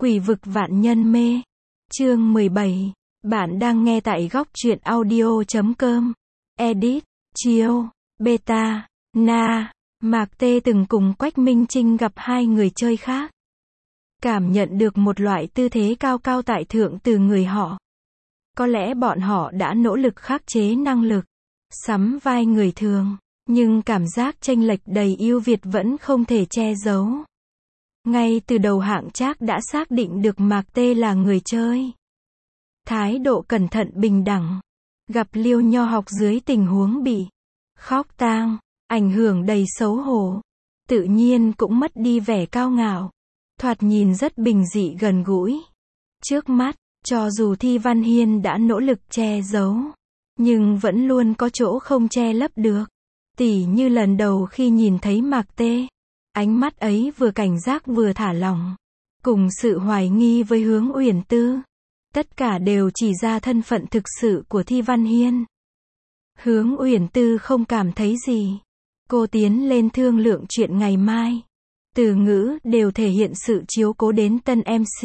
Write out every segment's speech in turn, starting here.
Quỷ vực vạn nhân mê. Chương 17. Bạn đang nghe tại góc truyện audio.com. Edit, Chiêu, Beta, Na. Mạc Tê từng cùng Quách Minh Trinh gặp hai người chơi khác. Cảm nhận được một loại tư thế cao cao tại thượng từ người họ. Có lẽ bọn họ đã nỗ lực khắc chế năng lực, sắm vai người thường, nhưng cảm giác chênh lệch đầy ưu việt vẫn không thể che giấu. Ngay từ đầu Hạng Trác đã xác định được Mạc Tê là người chơi. Thái độ cẩn thận bình đẳng. Gặp Liêu Nho Học dưới tình huống bị khóc tang, ảnh hưởng đầy xấu hổ. Tự nhiên cũng mất đi vẻ cao ngạo. Thoạt nhìn rất bình dị gần gũi. Trước mắt, cho dù Thi Văn Hiên đã nỗ lực che giấu, nhưng vẫn luôn có chỗ không che lấp được. Tỉ như lần đầu khi nhìn thấy Mạc Tê. Ánh mắt ấy vừa cảnh giác vừa thả lỏng. Cùng sự hoài nghi với Hướng Uyển Tư. Tất cả đều chỉ ra thân phận thực sự của Thi Văn Hiên. Hướng Uyển Tư không cảm thấy gì. Cô tiến lên thương lượng chuyện ngày mai. Từ ngữ đều thể hiện sự chiếu cố đến tân MC.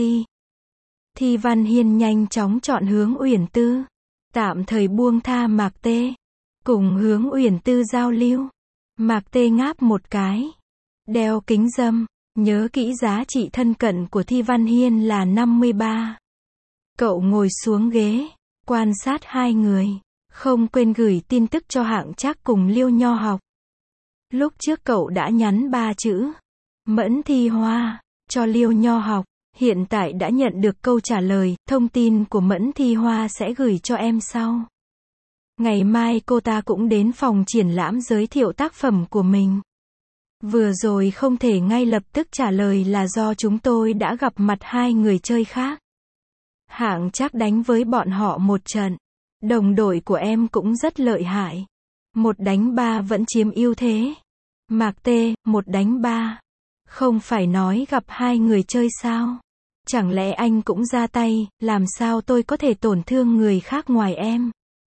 Thi Văn Hiên nhanh chóng chọn Hướng Uyển Tư. Tạm thời buông tha Mạc Tê. Cùng Hướng Uyển Tư giao lưu. Mạc Tê ngáp một cái. Đeo kính râm. Nhớ kỹ giá trị thân cận của Thi Văn Hiên là 53. Cậu ngồi xuống ghế. Quan sát hai người. Không quên gửi tin tức cho Hạng Trác cùng Liêu Nho Học. Lúc trước cậu đã nhắn 3 chữ. Mẫn Thi Hoa. Cho Liêu Nho Học. Hiện tại đã nhận được câu trả lời. Thông tin của Mẫn Thi Hoa sẽ gửi cho em sau. Ngày mai cô ta cũng đến phòng triển lãm giới thiệu tác phẩm của mình. Vừa rồi không thể ngay lập tức trả lời là do chúng tôi đã gặp mặt hai người chơi khác. Hạng Trác đánh với bọn họ một trận. Đồng đội của em cũng rất lợi hại. 1 đánh 3 vẫn chiếm ưu thế. Mạc Tê, 1 đánh 3. Không phải nói gặp hai người chơi sao? Chẳng lẽ anh cũng ra tay, làm sao tôi có thể tổn thương người khác ngoài em?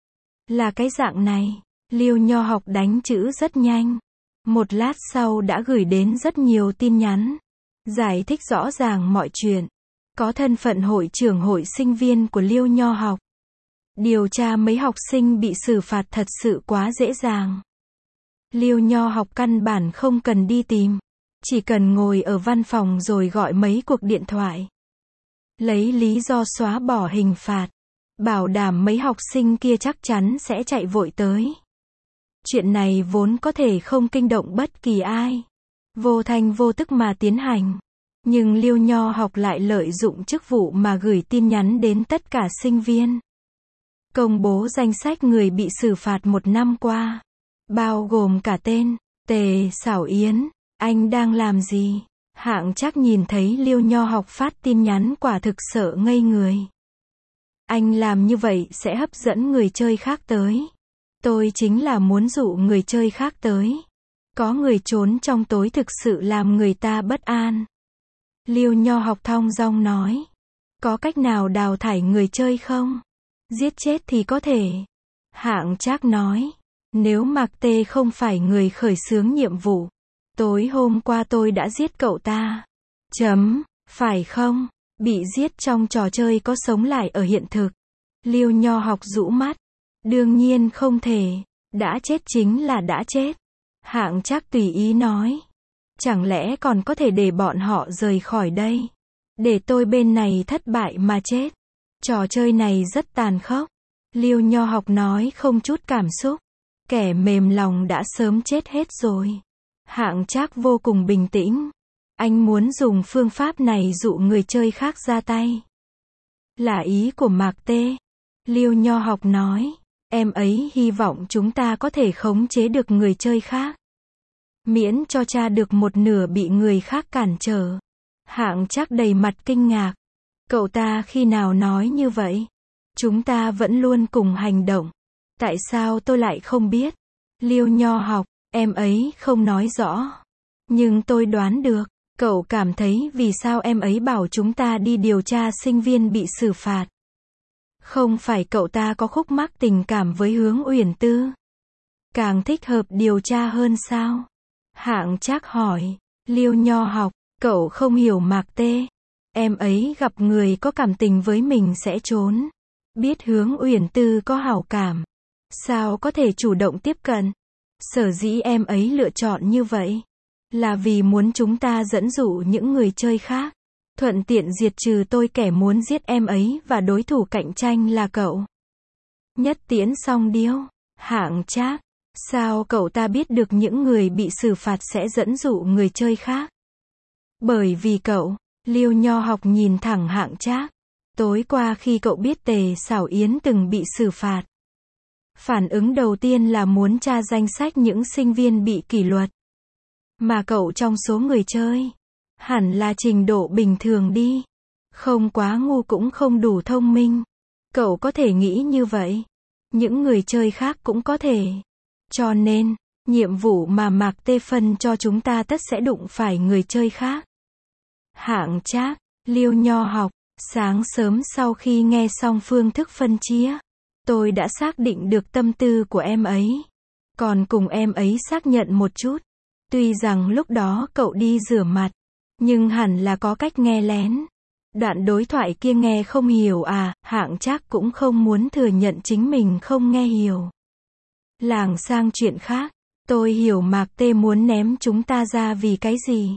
Là cái dạng này. Liêu Nho Học đánh chữ rất nhanh. Một lát sau đã gửi đến rất nhiều tin nhắn. Giải thích rõ ràng mọi chuyện. Có thân phận hội trưởng hội sinh viên của Liêu Nho Học. Điều tra mấy học sinh bị xử phạt thật sự quá dễ dàng. Liêu Nho Học căn bản không cần đi tìm. Chỉ cần ngồi ở văn phòng rồi gọi mấy cuộc điện thoại. Lấy lý do xóa bỏ hình phạt. Bảo đảm mấy học sinh kia chắc chắn sẽ chạy vội tới. Chuyện này vốn có thể không kinh động bất kỳ ai. Vô thanh vô tức mà tiến hành. Nhưng Liêu Nho Học lại lợi dụng chức vụ mà gửi tin nhắn đến tất cả sinh viên. Công bố danh sách người bị xử phạt 1 năm qua. Bao gồm cả tên. Tề Xảo Yến. Anh đang làm gì? Hạng Trác nhìn thấy Liêu Nho Học phát tin nhắn quả thực sợ ngây người. Anh làm như vậy sẽ hấp dẫn người chơi khác tới. Tôi chính là muốn dụ người chơi khác tới. Có người trốn trong tối thực sự làm người ta bất an. Liêu Nho Học thong dong nói. Có cách nào đào thải người chơi không? Giết chết thì có thể. Hạng Trác nói. Nếu Mạc Tê không phải người khởi xướng nhiệm vụ. Tối hôm qua tôi đã giết cậu ta. Phải không? Bị giết trong trò chơi có sống lại ở hiện thực. Liêu Nho Học rũ mắt. Đương nhiên không thể. Đã chết chính là đã chết. Hạng Trác tùy ý nói. Chẳng lẽ còn có thể để bọn họ rời khỏi đây? Để tôi bên này thất bại mà chết. Trò chơi này rất tàn khốc. Liêu Nho Học nói không chút cảm xúc. Kẻ mềm lòng đã sớm chết hết rồi. Hạng Trác vô cùng bình tĩnh. Anh muốn dùng phương pháp này dụ người chơi khác ra tay. Là ý của Mạc Tê. Liêu Nho Học nói. Em ấy hy vọng chúng ta có thể khống chế được người chơi khác. Miễn cho tra được một nửa bị người khác cản trở. Hạng Trác đầy mặt kinh ngạc. Cậu ta khi nào nói như vậy? Chúng ta vẫn luôn cùng hành động. Tại sao tôi lại không biết? Liêu Nho Học, em ấy không nói rõ. Nhưng tôi đoán được. Cậu cảm thấy vì sao em ấy bảo chúng ta đi điều tra sinh viên bị xử phạt? Không phải cậu ta có khúc mắc tình cảm với Hướng Uyển Tư? Càng thích hợp điều tra hơn sao? Hạng Trác hỏi. Liêu Nho Học, cậu không hiểu Mạc Tê. Em ấy gặp người có cảm tình với mình sẽ trốn. Biết Hướng Uyển Tư có hảo cảm, sao có thể chủ động tiếp cận. Sở dĩ em ấy lựa chọn như vậy, là vì muốn chúng ta dẫn dụ những người chơi khác, thuận tiện diệt trừ tôi kẻ muốn giết em ấy và đối thủ cạnh tranh là cậu. Nhất Tiễn Song Điêu, Hạng Trác, sao cậu ta biết được những người bị xử phạt sẽ dẫn dụ người chơi khác? Bởi vì cậu, Liêu Nho Học nhìn thẳng Hạng Trác. Tối qua khi cậu biết Tề Sảo Yến từng bị xử phạt, phản ứng đầu tiên là muốn tra danh sách những sinh viên bị kỷ luật. Mà cậu trong số người chơi, hẳn là trình độ bình thường đi. Không quá ngu cũng không đủ thông minh. Cậu có thể nghĩ như vậy. Những người chơi khác cũng có thể. Cho nên, nhiệm vụ mà Mạc Tê phân cho chúng ta tất sẽ đụng phải người chơi khác. Hạng Trác, Liêu Nho Học, sáng sớm sau khi nghe xong phương thức phân chia, tôi đã xác định được tâm tư của em ấy. Còn cùng em ấy xác nhận một chút. Tuy rằng lúc đó cậu đi rửa mặt, nhưng hẳn là có cách nghe lén. Đoạn đối thoại kia nghe không hiểu à, Hạng Trác cũng không muốn thừa nhận chính mình không nghe hiểu. Lảng sang chuyện khác, tôi hiểu Mạc Tê muốn ném chúng ta ra vì cái gì.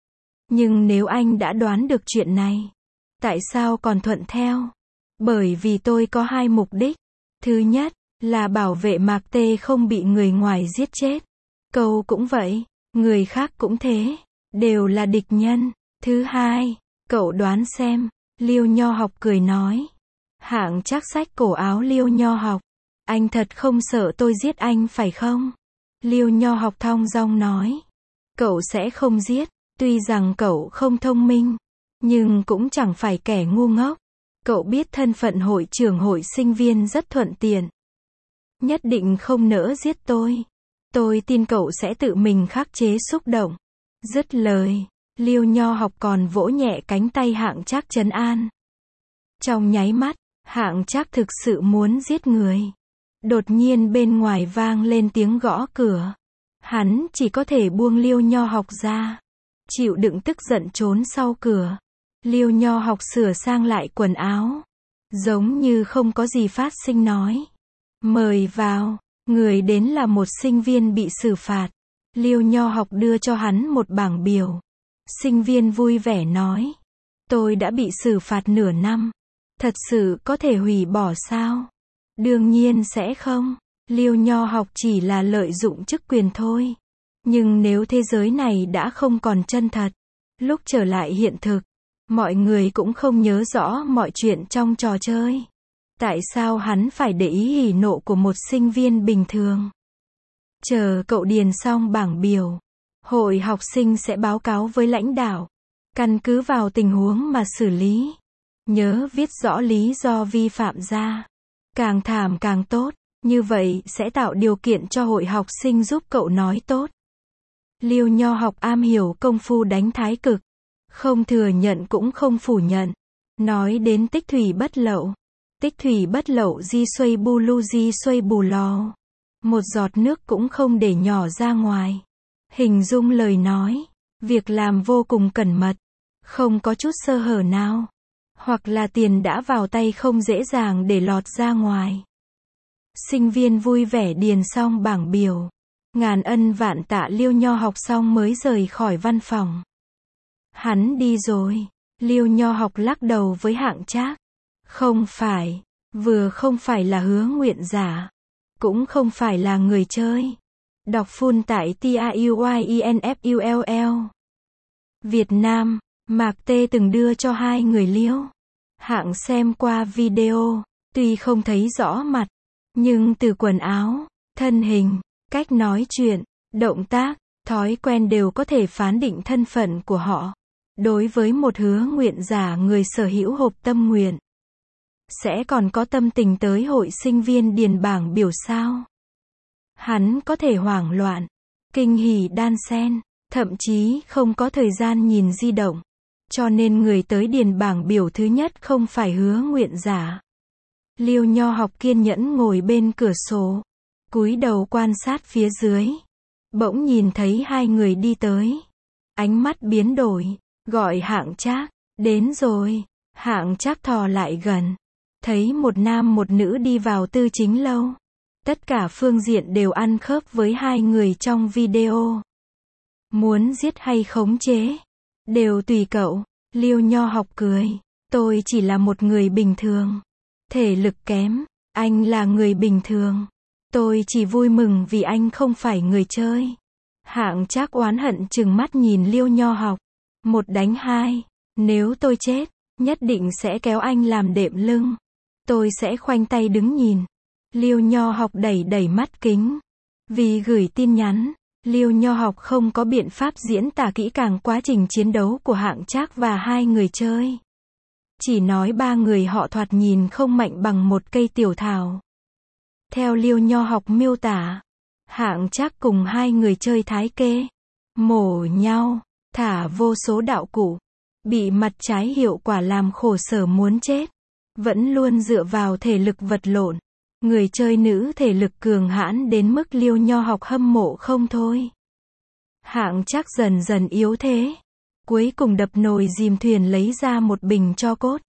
Nhưng nếu anh đã đoán được chuyện này, tại sao còn thuận theo? Bởi vì tôi có hai mục đích. Thứ nhất, là bảo vệ Mạc Tê không bị người ngoài giết chết. Cậu cũng vậy, người khác cũng thế, đều là địch nhân. Thứ hai, cậu đoán xem, Liêu Nho Học cười nói. Hạng Trác xách cổ áo Liêu Nho Học. Anh thật không sợ tôi giết anh phải không? Liêu Nho Học thong dong nói. Cậu sẽ không giết, tuy rằng cậu không thông minh, nhưng cũng chẳng phải kẻ ngu ngốc. Cậu biết thân phận hội trưởng hội sinh viên rất thuận tiện. Nhất định không nỡ giết tôi. Tôi tin cậu sẽ tự mình khắc chế xúc động. Dứt lời, Liêu Nho Học còn vỗ nhẹ cánh tay Hạng Trác trấn an. Trong nháy mắt, Hạng Trác thực sự muốn giết người. Đột nhiên bên ngoài vang lên tiếng gõ cửa. Hắn chỉ có thể buông Liêu Nho Học ra, chịu đựng tức giận trốn sau cửa. Liêu Nho Học sửa sang lại quần áo, giống như không có gì phát sinh nói. Mời vào. Người đến là một sinh viên bị xử phạt. Liêu Nho Học đưa cho hắn một bảng biểu. Sinh viên vui vẻ nói. Tôi đã bị xử phạt nửa năm. Thật sự có thể hủy bỏ sao? Đương nhiên sẽ không. Liêu Nho Học chỉ là lợi dụng chức quyền thôi. Nhưng nếu thế giới này đã không còn chân thật, lúc trở lại hiện thực, mọi người cũng không nhớ rõ mọi chuyện trong trò chơi. Tại sao hắn phải để ý hỉ nộ của một sinh viên bình thường? Chờ cậu điền xong bảng biểu, hội học sinh sẽ báo cáo với lãnh đạo. Căn cứ vào tình huống mà xử lý. Nhớ viết rõ lý do vi phạm ra. Càng thảm càng tốt. Như vậy sẽ tạo điều kiện cho hội học sinh giúp cậu nói tốt. Liêu Nho Học am hiểu công phu đánh thái cực. Không thừa nhận cũng không phủ nhận. Nói đến tích thủy bất lậu. Tích thủy bất lậu di xuây bu lu di xuây bù lò. Một giọt nước cũng không để nhỏ ra ngoài. Hình dung lời nói. Việc làm vô cùng cẩn mật. Không có chút sơ hở nào. Hoặc là tiền đã vào tay không dễ dàng để lọt ra ngoài. Sinh viên vui vẻ điền xong bảng biểu. Ngàn ân vạn tạ Liêu Nho Học xong mới rời khỏi văn phòng. Hắn đi rồi. Liêu Nho Học lắc đầu với Hạng Trác. Không phải. Vừa không phải là hứa nguyện giả. Cũng không phải là người chơi. Đọc full tại TAUYINFULL. Việt Nam, Mạc Tê từng đưa cho hai người Liêu Hạng xem qua video. Tuy không thấy rõ mặt, nhưng từ quần áo, thân hình, cách nói chuyện, động tác, thói quen đều có thể phán định thân phận của họ. Đối với một hứa nguyện giả người sở hữu hộp tâm nguyện, sẽ còn có tâm tình tới hội sinh viên điền bảng biểu sao? Hắn có thể hoảng loạn, kinh hỉ đan xen, thậm chí không có thời gian nhìn di động. Cho nên người tới điền bảng biểu thứ nhất không phải hứa nguyện giả. Liêu Nho Học kiên nhẫn ngồi bên cửa sổ, cúi đầu quan sát phía dưới. Bỗng nhìn thấy hai người đi tới. Ánh mắt biến đổi, gọi Hạng Trác. Đến rồi. Hạng Trác thò lại gần. Thấy một nam một nữ đi vào Tư Chính Lâu. Tất cả phương diện đều ăn khớp với hai người trong video. Muốn giết hay khống chế, đều tùy cậu. Liêu Nho Học cười. Tôi chỉ là một người bình thường. Thể lực kém. Anh là người bình thường. Tôi chỉ vui mừng vì anh không phải người chơi. Hạng Trác oán hận trừng mắt nhìn Liêu Nho Học. 1 đánh 2. Nếu tôi chết, nhất định sẽ kéo anh làm đệm lưng. Tôi sẽ khoanh tay đứng nhìn. Liêu Nho Học đẩy đẩy mắt kính. Vì gửi tin nhắn, Liêu Nho Học không có biện pháp diễn tả kỹ càng quá trình chiến đấu của Hạng Trác và hai người chơi. Chỉ nói ba người họ thoạt nhìn không mạnh bằng một cây tiểu thảo. Theo Liêu Nho Học miêu tả, Hạng Trác cùng hai người chơi thái kê, mổ nhau, thả vô số đạo cụ, bị mặt trái hiệu quả làm khổ sở muốn chết, vẫn luôn dựa vào thể lực vật lộn. Người chơi nữ thể lực cường hãn đến mức Liêu Nho Học hâm mộ không thôi. Hạng Trác dần dần yếu thế, cuối cùng đập nồi dìm thuyền lấy ra một bình tro cốt.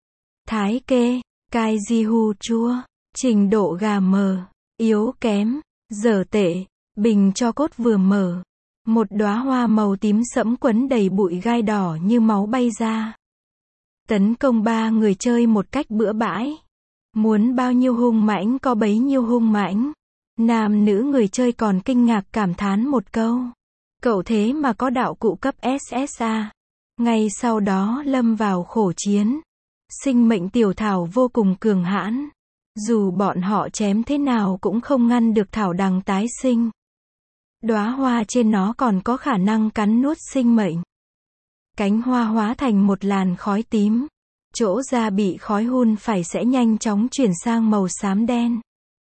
Thái kê, cai di hu chua, trình độ gà mờ, yếu kém, dở tệ, bình tro cốt vừa mở. Một đóa hoa màu tím sẫm quấn đầy bụi gai đỏ như máu bay ra. Tấn công ba người chơi một cách bừa bãi. Muốn bao nhiêu hung mãnh có bấy nhiêu hung mãnh. Nam nữ người chơi còn kinh ngạc cảm thán một câu. Cậu thế mà có đạo cụ cấp SSA. Ngay sau đó lâm vào khổ chiến. Sinh mệnh tiểu thảo vô cùng cường hãn. Dù bọn họ chém thế nào cũng không ngăn được thảo đằng tái sinh. Đóa hoa trên nó còn có khả năng cắn nuốt sinh mệnh. Cánh hoa hóa thành một làn khói tím. Chỗ da bị khói hun phải sẽ nhanh chóng chuyển sang màu xám đen.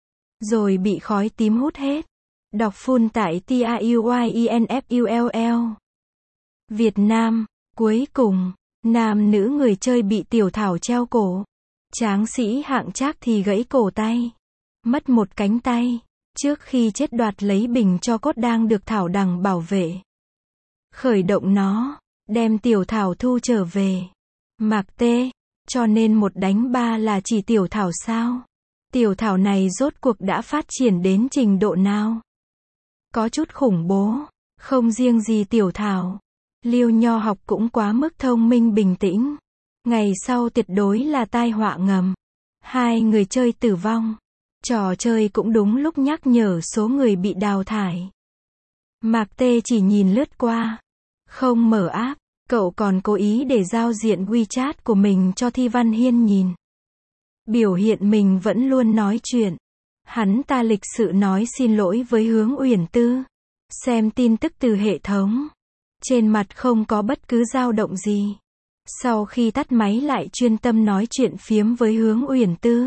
Rồi bị khói tím hút hết. Đọc phun tại TAUYINFULL. Việt Nam. Cuối cùng, nam nữ người chơi bị tiểu thảo treo cổ. Tráng sĩ Hạng Trác thì gãy cổ tay. Mất một cánh tay. Trước khi chết đoạt lấy bình tro cốt đang được thảo đằng bảo vệ. Khởi động nó. Đem tiểu thảo thu trở về. Mạc Tê. Cho nên 1 đánh 3 là chỉ tiểu thảo sao? Tiểu thảo này rốt cuộc đã phát triển đến trình độ nào? Có chút khủng bố. Không riêng gì tiểu thảo. Liêu Nho Học cũng quá mức thông minh bình tĩnh. Ngày sau tuyệt đối là tai họa ngầm. Hai người chơi tử vong. Trò chơi cũng đúng lúc nhắc nhở số người bị đào thải. Mạc Tê chỉ nhìn lướt qua. Không mở app. Cậu còn cố ý để giao diện WeChat của mình cho Thi Văn Hiên nhìn. Biểu hiện mình vẫn luôn nói chuyện. Hắn ta lịch sự nói xin lỗi với Hướng Uyển Tư. Xem tin tức từ hệ thống. Trên mặt không có bất cứ dao động gì. Sau khi tắt máy lại chuyên tâm nói chuyện phiếm với Hướng Uyển Tư.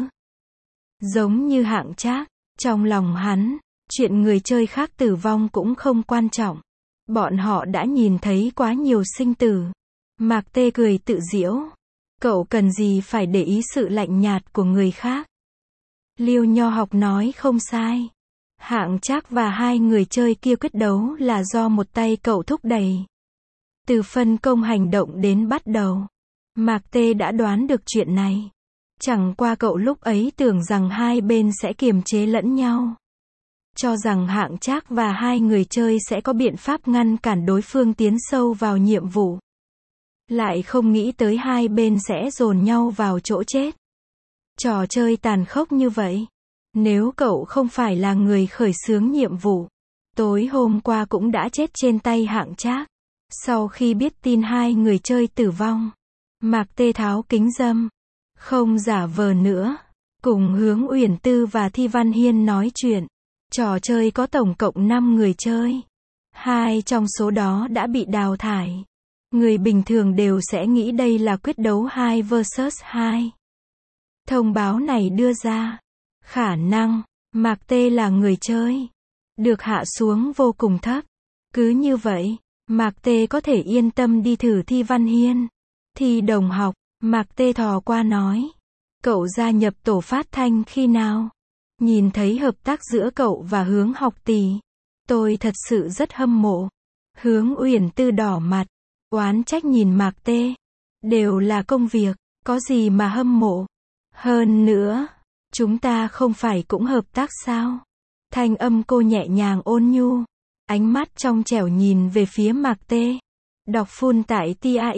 Giống như Hạng Trác, trong lòng hắn, chuyện người chơi khác tử vong cũng không quan trọng. Bọn họ đã nhìn thấy quá nhiều sinh tử. Mạc Tê cười tự giễu. Cậu cần gì phải để ý sự lạnh nhạt của người khác. Liêu Nho Học nói không sai. Hạng Trác và hai người chơi kia quyết đấu là do một tay cậu thúc đẩy. Từ phân công hành động đến bắt đầu. Mạc Tê đã đoán được chuyện này. Chẳng qua cậu lúc ấy tưởng rằng hai bên sẽ kiềm chế lẫn nhau. Cho rằng Hạng Trác và hai người chơi sẽ có biện pháp ngăn cản đối phương tiến sâu vào nhiệm vụ. Lại không nghĩ tới hai bên sẽ dồn nhau vào chỗ chết. Trò chơi tàn khốc như vậy. Nếu cậu không phải là người khởi xướng nhiệm vụ, tối hôm qua cũng đã chết trên tay Hạng Trác. Sau khi biết tin hai người chơi tử vong, Mạc Tê tháo kính râm. Không giả vờ nữa. Cùng Hướng Uyển Tư và Thi Văn Hiên nói chuyện. Trò chơi có tổng cộng 5 người chơi. 2 trong số đó đã bị đào thải. Người bình thường đều sẽ nghĩ đây là quyết đấu 2 vs 2. Thông báo này đưa ra. Khả năng, Mạc Tê là người chơi. Được hạ xuống vô cùng thấp. Cứ như vậy, Mạc Tê có thể yên tâm đi thử Thi Văn Hiên. Thi đồng học, Mạc Tê thò qua nói. Cậu gia nhập tổ phát thanh khi nào? Nhìn thấy hợp tác giữa cậu và Hướng Học tỷ. Tôi thật sự rất hâm mộ. Hướng Uyển Tư đỏ mặt. Oán trách nhìn Mạc Tê. đều là công việc, có gì mà hâm mộ. Hơn nữa, chúng ta không phải cũng hợp tác sao? Thanh âm cô nhẹ nhàng ôn nhu, ánh mắt trong trẻo nhìn về phía Mạc Tê. Đọc full tại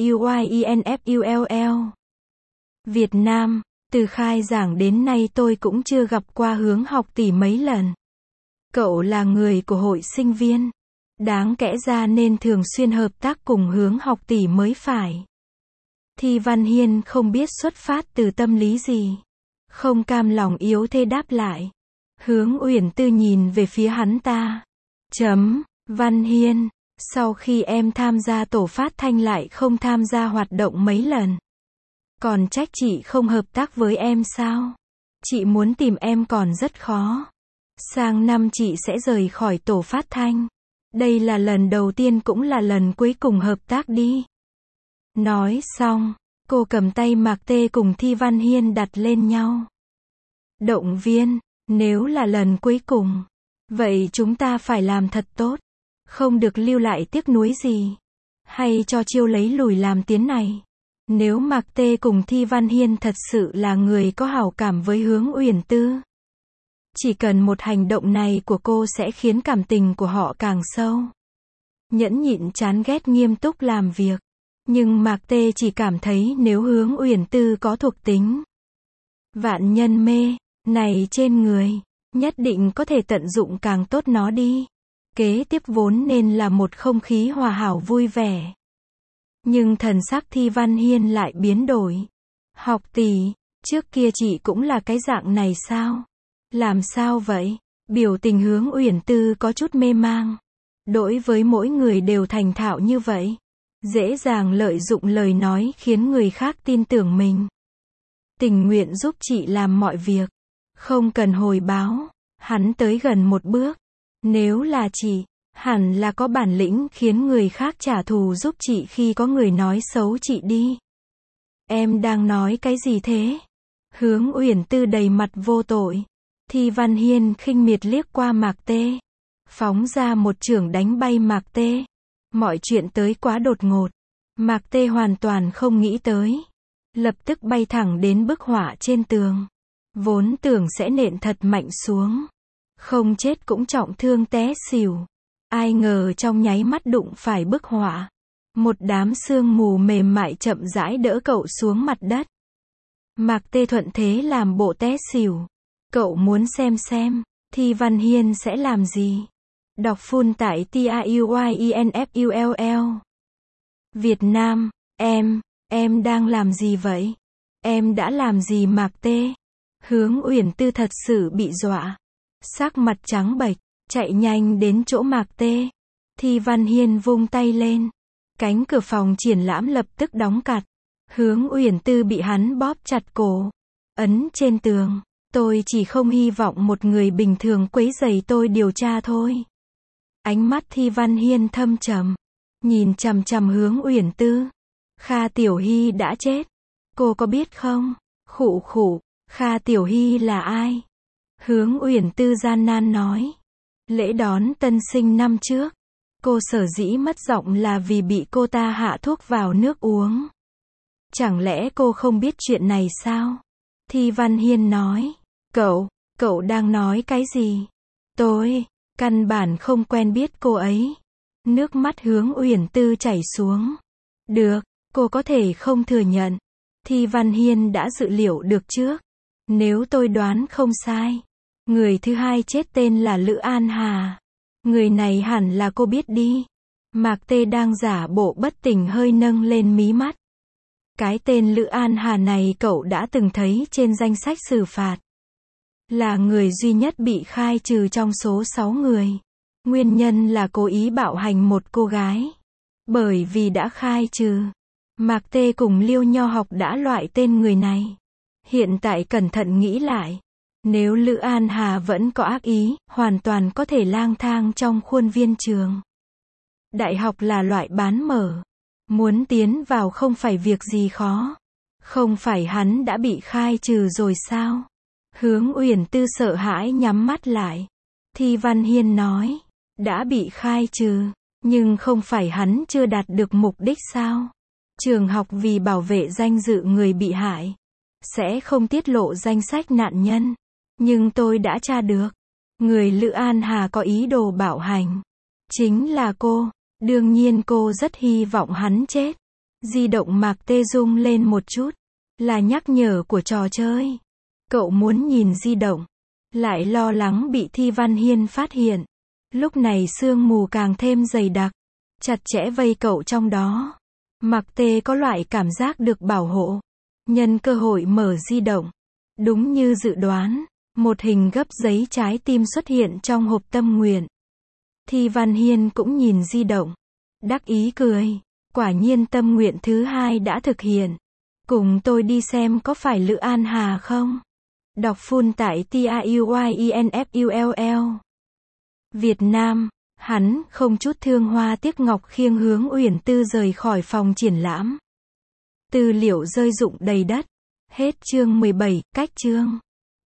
TAUYINFULL. Việt Nam, từ khai giảng đến nay tôi cũng chưa gặp qua Hướng Học tỷ mấy lần. Cậu là người của hội sinh viên. Đáng kẽ ra nên thường xuyên hợp tác cùng Hướng Học tỷ mới phải. Thi Văn Hiên không biết xuất phát từ tâm lý gì. Không cam lòng yếu thế đáp lại. Hướng Uyển Tư nhìn về phía hắn ta. Văn Hiên, sau khi em tham gia tổ phát thanh lại không tham gia hoạt động mấy lần. Còn trách chị không hợp tác với em sao? Chị muốn tìm em còn rất khó. Sang năm chị sẽ rời khỏi tổ phát thanh. Đây là lần đầu tiên cũng là lần cuối cùng hợp tác đi. Nói xong, cô cầm tay Mạc Tê cùng Thi Văn Hiên đặt lên nhau. Động viên, nếu là lần cuối cùng, vậy chúng ta phải làm thật tốt. Không được lưu lại tiếc nuối gì. Hay cho chiêu lấy lùi làm tiến này. Nếu Mạc Tê cùng Thi Văn Hiên thật sự là người có hảo cảm với Hướng Uyển Tư, chỉ cần một hành động này của cô sẽ khiến cảm tình của họ càng sâu. Nhẫn nhịn chán ghét nghiêm túc làm việc. Nhưng Mạc Tê chỉ cảm thấy nếu Hướng Uyển Tư có thuộc tính vạn nhân mê này trên người, nhất định có thể tận dụng càng tốt nó đi. Kế tiếp vốn nên là một không khí hòa hảo vui vẻ. Nhưng thần sắc Thi Văn Hiên lại biến đổi. Học tỷ, trước kia chị cũng là cái dạng này sao? Làm sao vậy? Biểu tình Hướng Uyển Tư có chút mê mang. Đối với mỗi người đều thành thạo như vậy. Dễ dàng lợi dụng lời nói khiến người khác tin tưởng mình. Tình nguyện giúp chị làm mọi việc. Không cần hồi báo. Hắn tới gần một bước. Nếu là chị, hẳn là có bản lĩnh khiến người khác trả thù giúp chị khi có người nói xấu chị đi. Em đang nói cái gì thế? Hướng Uyển Tư đầy mặt vô tội. Thi Văn Hiên khinh miệt liếc qua Mạc Tê. Phóng ra một chưởng đánh bay Mạc Tê. Mọi chuyện tới quá đột ngột. Mạc Tê hoàn toàn không nghĩ tới. Lập tức bay thẳng đến bức họa trên tường. Vốn tưởng sẽ nện thật mạnh xuống. Không chết cũng trọng thương té xỉu. Ai ngờ trong nháy mắt đụng phải bức họa. Một đám sương mù mềm mại chậm rãi đỡ cậu xuống mặt đất. Mạc Tê thuận thế làm bộ té xỉu. Cậu muốn xem Thi Văn Hiên sẽ làm gì? Đọc full tại TAUYINFULL. Việt Nam, em đang làm gì vậy? Em đã làm gì Mạc Tê? Hướng Uyển Tư thật sự bị dọa. Sắc mặt trắng bệch, chạy nhanh đến chỗ Mạc Tê. Thi Văn Hiên vung tay lên. Cánh cửa phòng triển lãm lập tức đóng cặt. Hướng Uyển Tư bị hắn bóp chặt cổ. Ấn trên tường. Tôi chỉ không hy vọng một người bình thường quấy rầy tôi điều tra thôi. Ánh mắt Thi Văn Hiên thâm trầm. Nhìn chằm chằm Hướng Uyển Tư. Kha Tiểu Hy đã chết. Cô có biết không? Khụ khụ, Kha Tiểu Hy là ai? Hướng Uyển Tư gian nan nói. Lễ đón tân sinh năm trước. Cô sở dĩ mất giọng là vì bị cô ta hạ thuốc vào nước uống. Chẳng lẽ cô không biết chuyện này sao? Thi Văn Hiên nói. Cậu đang nói cái gì? Tôi, căn bản không quen biết cô ấy. Nước mắt Hướng Uyển Tư chảy xuống. Được, cô có thể không thừa nhận. Thi Văn Hiên đã dự liệu được trước. Nếu tôi đoán không sai, người thứ hai chết tên là Lữ An Hà. Người này hẳn là cô biết đi. Mạc Tê đang giả bộ bất tỉnh hơi nâng lên mí mắt. Cái tên Lữ An Hà này cậu đã từng thấy trên danh sách xử phạt. Là người duy nhất bị khai trừ trong số 6 người. Nguyên nhân là cố ý bạo hành một cô gái. Bởi vì đã khai trừ, Mạc Tê cùng Liêu Nho Học đã loại tên người này. Hiện tại cẩn thận nghĩ lại. Nếu Lữ An Hà vẫn có ác ý, hoàn toàn có thể lang thang trong khuôn viên trường. Đại học là loại bán mở. Muốn tiến vào không phải việc gì khó. Không phải hắn đã bị khai trừ rồi sao? Hướng Uyển Tư sợ hãi nhắm mắt lại. Thi Văn Hiên nói. Đã bị khai trừ. Nhưng không phải hắn chưa đạt được mục đích sao? Trường học vì bảo vệ danh dự người bị hại, sẽ không tiết lộ danh sách nạn nhân. Nhưng tôi đã tra được. Người Lữ An Hà có ý đồ bạo hành. Chính là cô. Đương nhiên cô rất hy vọng hắn chết. Di động Mạc Tê rung lên một chút. Là nhắc nhở của trò chơi. Cậu muốn nhìn di động. Lại lo lắng bị Thi Văn Hiên phát hiện. Lúc này sương mù càng thêm dày đặc. Chặt chẽ vây cậu trong đó. Mạc Tê có loại cảm giác được bảo hộ. Nhân cơ hội mở di động. Đúng như dự đoán, một hình gấp giấy trái tim xuất hiện trong hộp tâm nguyện. Thi Văn Hiên cũng nhìn di động. Đắc ý cười. Quả nhiên tâm nguyện thứ 2 đã thực hiện. Cùng tôi đi xem có phải Lữ An Hà không? Đọc full tại TAUYINFULL. Việt Nam, hắn không chút thương hoa tiếc ngọc khiêng hướng Uyển Tư rời khỏi phòng triển lãm. Tư liệu rơi rụng đầy đất. Hết chương 17, cách chương.